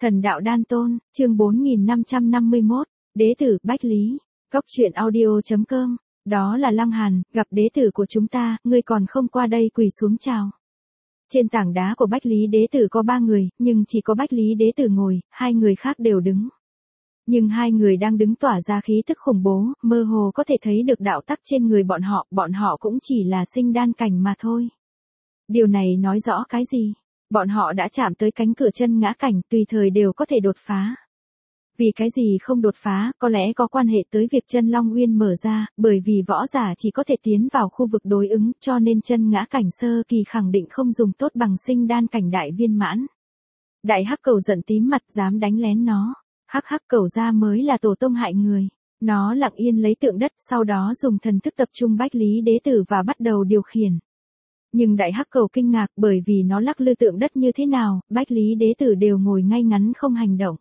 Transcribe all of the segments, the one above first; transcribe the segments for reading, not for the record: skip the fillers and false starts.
Thần đạo đan tôn, chương 4551, đế tử Bách Lý, Cốc truyện audio.com, đó là Lăng Hàn, gặp đế tử của chúng ta, ngươi còn không qua đây quỳ xuống chào. Trên tảng đá của Bách Lý đế tử có 3 người, nhưng chỉ có Bách Lý đế tử ngồi, 2 người khác đều đứng. Nhưng 2 người đang đứng tỏa ra khí tức khủng bố, mơ hồ có thể thấy được đạo tắc trên người bọn họ cũng chỉ là sinh đan cảnh mà thôi. Điều này nói rõ cái gì? Bọn họ đã chạm tới cánh cửa chân ngã cảnh, tùy thời đều có thể đột phá. Vì cái gì không đột phá, có lẽ có quan hệ tới việc chân Long Uyên mở ra, bởi vì võ giả chỉ có thể tiến vào khu vực đối ứng, cho nên chân ngã cảnh sơ kỳ khẳng định không dùng tốt bằng sinh đan cảnh đại viên mãn. Đại Hắc Cẩu giận tím mặt dám đánh lén nó. Hắc Hắc Cẩu ra mới là tổ tông hại người. Nó lặng yên lấy tượng đất, sau đó dùng thần thức tập trung Bách Lý đế tử và bắt đầu điều khiển. Nhưng Đại Hắc Cẩu kinh ngạc bởi vì nó lắc lư tượng đất như thế nào, Bách Lý đế tử đều ngồi ngay ngắn không hành động.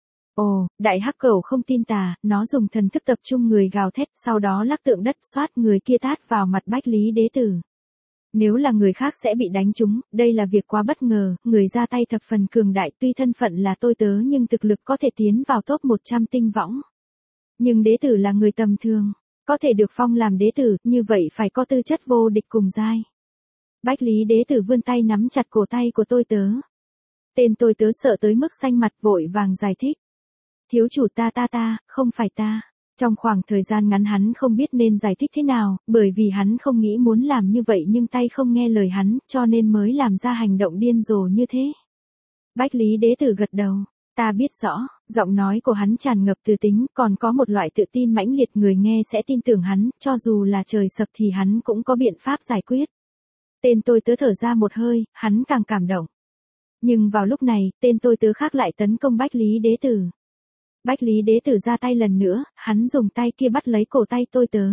Ồ, Đại Hắc Cẩu không tin tà, nó dùng thần thức tập trung người gào thét, sau đó lắc tượng đất xoát người kia tát vào mặt Bách Lý đế tử. Nếu là người khác sẽ bị đánh trúng, đây là việc quá bất ngờ, người ra tay thập phần cường đại, tuy thân phận là tôi tớ nhưng thực lực có thể tiến vào top 100 tinh võng. Nhưng đế tử là người tầm thường, có thể được phong làm đế tử, như vậy phải có tư chất vô địch cùng giai. Bách Lý đế tử vươn tay nắm chặt cổ tay của tôi tớ. Tên tôi tớ sợ tới mức xanh mặt vội vàng giải thích. Thiếu chủ ta, không phải ta. Trong khoảng thời gian ngắn hắn không biết nên giải thích thế nào, bởi vì hắn không nghĩ muốn làm như vậy nhưng tay không nghe lời hắn, cho nên mới làm ra hành động điên rồ như thế. Bách Lý đế tử gật đầu. Ta biết rõ, giọng nói của hắn tràn ngập từ tính, còn có một loại tự tin mãnh liệt, người nghe sẽ tin tưởng hắn, cho dù là trời sập thì hắn cũng có biện pháp giải quyết. Tên tôi tớ thở ra một hơi, hắn càng cảm động. Nhưng vào lúc này, tên tôi tớ khác lại tấn công Bách Lý đế tử. Bách Lý đế tử ra tay lần nữa, hắn dùng tay kia bắt lấy cổ tay tôi tớ.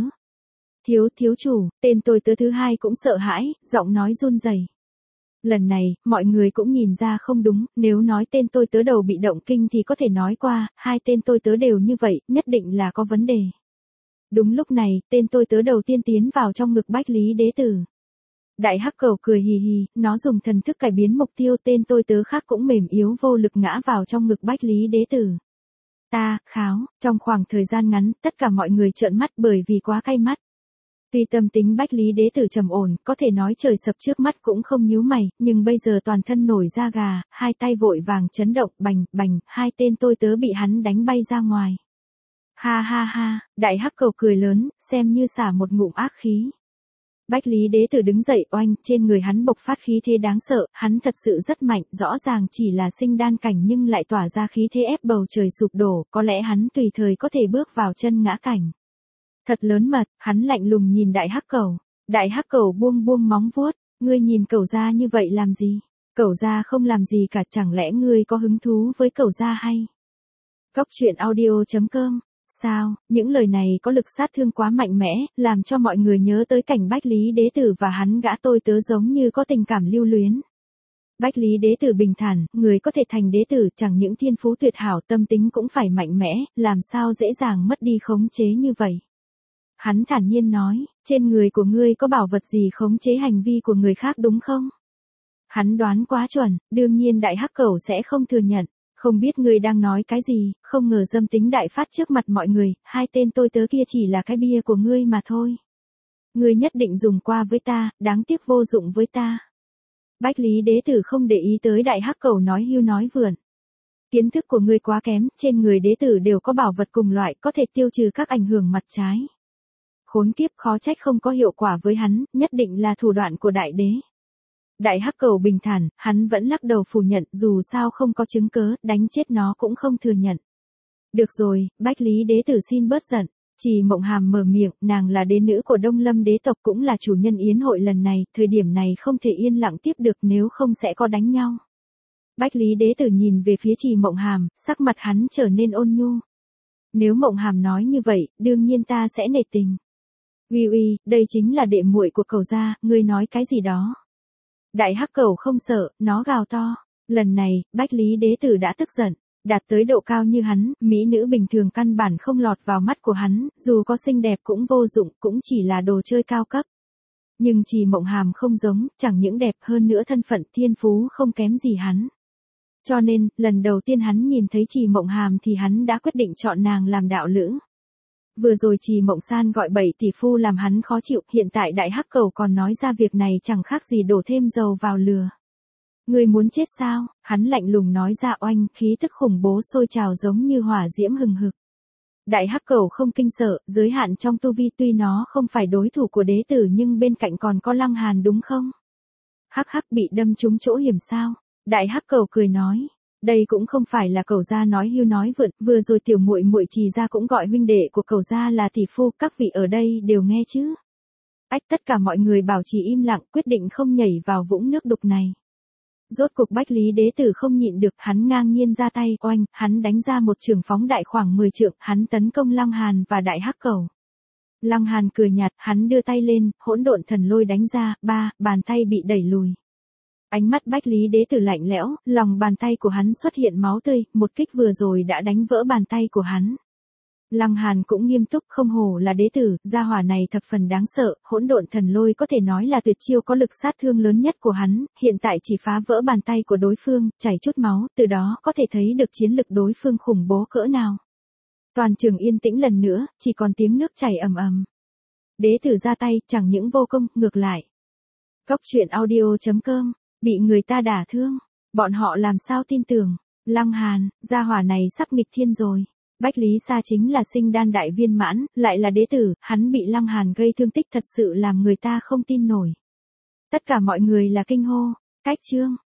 Thiếu chủ, tên tôi tớ thứ hai cũng sợ hãi, giọng nói run rẩy. Lần này, mọi người cũng nhìn ra không đúng, nếu nói tên tôi tớ đầu bị động kinh thì có thể nói qua, 2 tên tôi tớ đều như vậy, nhất định là có vấn đề. Đúng lúc này, tên tôi tớ đầu tiên tiến vào trong ngực Bách Lý đế tử. Đại Hắc Cẩu cười hì hì, nó dùng thần thức cải biến mục tiêu, tên tôi tớ khác cũng mềm yếu vô lực ngã vào trong ngực Bách Lý đế tử. Trong khoảng thời gian ngắn, tất cả mọi người trợn mắt bởi vì quá cay mắt. Tuy tâm tính Bách Lý đế tử trầm ổn, có thể nói trời sập trước mắt cũng không nhíu mày, nhưng bây giờ toàn thân nổi da gà, 2 tay vội vàng chấn động, bành, 2 tên tôi tớ bị hắn đánh bay ra ngoài. Ha, Đại Hắc Cẩu cười lớn, xem như xả một ngụm ác khí. Bách Lý đế tử đứng dậy oanh, trên người hắn bộc phát khí thế đáng sợ, hắn thật sự rất mạnh, rõ ràng chỉ là sinh đan cảnh nhưng lại tỏa ra khí thế ép bầu trời sụp đổ, có lẽ hắn tùy thời có thể bước vào chân ngã cảnh. Thật lớn mật, hắn lạnh lùng nhìn Đại Hắc Cẩu. Đại Hắc Cẩu buông móng vuốt, ngươi nhìn Cẩu gia như vậy làm gì? Cẩu gia không làm gì cả, chẳng lẽ ngươi có hứng thú với Cẩu gia hay? Cốc truyện audio.com. Sao, những lời này có lực sát thương quá mạnh mẽ, làm cho mọi người nhớ tới cảnh Bách Lý đế tử và hắn gã tôi tớ giống như có tình cảm lưu luyến. Bách Lý đế tử bình thản, người có thể thành đế tử chẳng những thiên phú tuyệt hảo, tâm tính cũng phải mạnh mẽ, làm sao dễ dàng mất đi khống chế như vậy. Hắn thản nhiên nói, trên người của ngươi có bảo vật gì khống chế hành vi của người khác đúng không? Hắn đoán quá chuẩn, đương nhiên Đại Hắc Cẩu sẽ không thừa nhận. Không biết ngươi đang nói cái gì, không ngờ dâm tính đại phát trước mặt mọi người, 2 tên tôi tớ kia chỉ là cái bia của ngươi mà thôi. Ngươi nhất định dùng qua với ta, đáng tiếc vô dụng với ta. Bách Lý đế tử không để ý tới Đại Hắc Cẩu nói hưu nói vượn. Kiến thức của ngươi quá kém, trên người đế tử đều có bảo vật cùng loại có thể tiêu trừ các ảnh hưởng mặt trái. Khốn kiếp, khó trách không có hiệu quả với hắn, nhất định là thủ đoạn của đại đế. Đại Hắc Cẩu bình thản, hắn vẫn lắc đầu phủ nhận, dù sao không có chứng cớ, đánh chết nó cũng không thừa nhận. Được rồi, Bách Lý đế tử xin bớt giận. Trì Mộng Hàm mở miệng, nàng là đế nữ của Đông Lâm đế tộc cũng là chủ nhân yến hội lần này, thời điểm này không thể yên lặng tiếp được nếu không sẽ có đánh nhau. Bách Lý đế tử nhìn về phía Trì Mộng Hàm, sắc mặt hắn trở nên ôn nhu. Nếu Mộng Hàm nói như vậy, đương nhiên ta sẽ nể tình. Uy, đây chính là đệ muội của Cẩu gia, ngươi nói cái gì đó? Đại Hắc Cẩu không sợ, nó gào to. Lần này, Bách Lý đế tử đã tức giận. Đạt tới độ cao như hắn, mỹ nữ bình thường căn bản không lọt vào mắt của hắn, dù có xinh đẹp cũng vô dụng, cũng chỉ là đồ chơi cao cấp. Nhưng Trì Mộng Hàm không giống, chẳng những đẹp hơn nữa thân phận thiên phú không kém gì hắn. Cho nên, lần đầu tiên hắn nhìn thấy Trì Mộng Hàm thì hắn đã quyết định chọn nàng làm đạo lữ. Vừa rồi Trì Mộng San gọi 7 tỷ phu làm hắn khó chịu, hiện tại đại hắc cầu còn nói ra việc này chẳng khác gì đổ thêm dầu vào lửa. Ngươi muốn chết sao? Hắn lạnh lùng nói ra, oanh, khí tức khủng bố sôi trào giống như hỏa diễm hừng hực. Đại hắc cầu không kinh sợ, giới hạn trong tu vi, tuy nó không phải đối thủ của đế tử nhưng bên cạnh còn có Lăng Hàn đúng không? Hắc hắc, bị đâm trúng chỗ hiểm sao? Đại hắc cầu cười nói, đây cũng không phải là Cẩu gia nói hưu nói vượn, vừa rồi tiểu muội muội Trì gia cũng gọi huynh đệ của Cẩu gia là tỷ phu, các vị ở đây đều nghe chứ? Ách, tất cả mọi người bảo trì im lặng, quyết định không nhảy vào vũng nước đục này. Rốt cục Bách Lý đế tử không nhịn được, hắn ngang nhiên ra tay, oanh, hắn đánh ra một chưởng phóng đại khoảng 10 trượng, hắn tấn công Lăng Hàn và đại hắc cầu. Lăng Hàn cười nhạt, hắn đưa tay lên, hỗn độn thần lôi đánh ra, bàn tay bị đẩy lùi. Ánh mắt Bách Lý đế tử lạnh lẽo, lòng bàn tay của hắn xuất hiện máu tươi, một kích vừa rồi đã đánh vỡ bàn tay của hắn. Lăng Hàn cũng nghiêm túc, không hổ là đế tử, gia hỏa này thập phần đáng sợ, hỗn độn thần lôi có thể nói là tuyệt chiêu có lực sát thương lớn nhất của hắn, hiện tại chỉ phá vỡ bàn tay của đối phương, chảy chút máu, từ đó có thể thấy được chiến lực đối phương khủng bố cỡ nào. Toàn trường yên tĩnh lần nữa, chỉ còn tiếng nước chảy ầm ầm. Đế tử ra tay, chẳng những vô công, ngược lại. Góc truyện audio.com, bị người ta đả thương, bọn họ làm sao tin tưởng, Lăng Hàn, gia hỏa này sắp nghịch thiên rồi. Bách Lý Sa chính là sinh đan đại viên mãn, lại là đế tử, hắn bị Lăng Hàn gây thương tích thật sự làm người ta không tin nổi. Tất cả mọi người là kinh hô, cách chương.